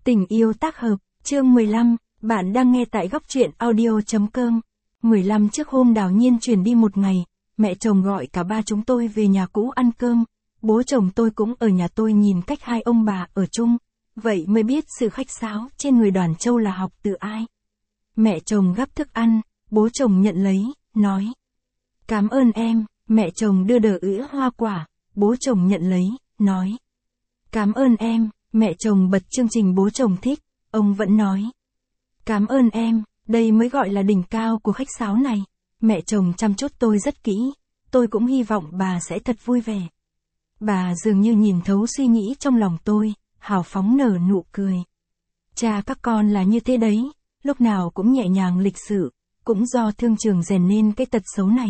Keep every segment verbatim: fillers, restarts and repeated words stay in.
Tình yêu tác hợp, chương mười lăm, bạn đang nghe tại góc truyện audio chấm com. mười lăm trước hôm Đào Nhiên chuyển đi một ngày, mẹ chồng gọi cả ba chúng tôi về nhà cũ ăn cơm, bố chồng tôi cũng ở nhà tôi nhìn cách hai ông bà ở chung, vậy mới biết sự khách sáo trên người Đoàn Châu là học từ ai. Mẹ chồng gắp thức ăn, bố chồng nhận lấy, nói: "Cảm ơn em." Mẹ chồng đưa đờ ứa hoa quả, bố chồng nhận lấy, nói: "Cảm ơn em." Mẹ chồng bật chương trình bố chồng thích, ông vẫn nói: "Cảm ơn em." Đây mới gọi là đỉnh cao của khách sáo này. Mẹ chồng chăm chút tôi rất kỹ, tôi cũng hy vọng bà sẽ thật vui vẻ. Bà dường như nhìn thấu suy nghĩ trong lòng tôi, hào phóng nở nụ cười. Cha các con là như thế đấy, lúc nào cũng nhẹ nhàng lịch sự, cũng do thương trường rèn nên cái tật xấu này.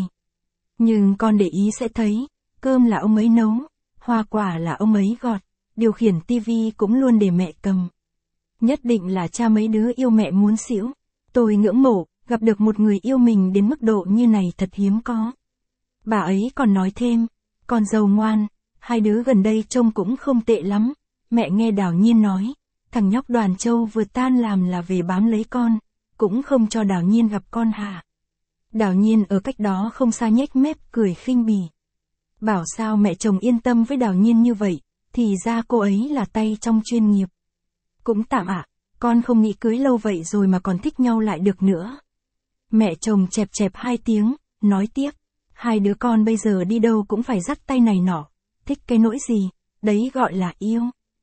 Nhưng con để ý sẽ thấy, cơm là ông ấy nấu, hoa quả là ông ấy gọt, điều khiển tivi cũng luôn để mẹ cầm. Nhất định là cha mấy đứa yêu mẹ muốn xỉu. Tôi ngưỡng mộ, gặp được một người yêu mình đến mức độ như này thật hiếm có. Bà ấy còn nói thêm: "Con dâu ngoan, hai đứa gần đây trông cũng không tệ lắm." Mẹ nghe Đào Nhiên nói, thằng nhóc Đoàn Châu vừa tan làm là về bám lấy con, cũng không cho Đào Nhiên gặp con hả? Đào Nhiên ở cách đó không xa nhếch mép cười khinh bỉ. Bảo sao mẹ chồng yên tâm với Đào Nhiên như vậy, thì ra cô ấy là tay trong chuyên nghiệp. Cũng tạm ạ, con không nghĩ cưới lâu vậy rồi mà còn thích nhau lại được nữa. Mẹ chồng chẹp chẹp hai tiếng, nói tiếp: "Hai đứa con bây giờ đi đâu cũng phải dắt tay này nọ, thích cái nỗi gì, đấy gọi là yêu."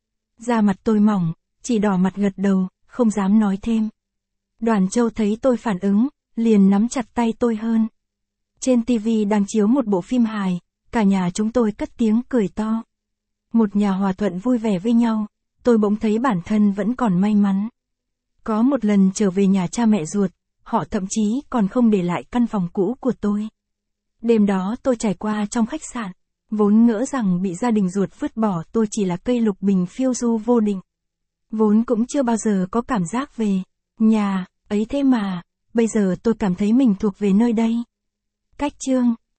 Da mặt tôi mỏng, chỉ đỏ mặt gật đầu, không dám nói thêm. Đoàn Châu thấy tôi phản ứng, liền nắm chặt tay tôi hơn. Trên tivi đang chiếu một bộ phim hài, cả nhà chúng tôi cất tiếng cười to. Một nhà hòa thuận vui vẻ với nhau, tôi bỗng thấy bản thân vẫn còn may mắn. Có một lần trở về nhà cha mẹ ruột, họ thậm chí còn không để lại căn phòng cũ của tôi. Đêm đó tôi trải qua trong khách sạn, vốn ngỡ rằng bị gia đình ruột vứt bỏ tôi chỉ là cây lục bình phiêu du vô định. Vốn cũng chưa bao giờ có cảm giác về nhà, ấy thế mà, bây giờ tôi cảm thấy mình thuộc về nơi đây. Cách chương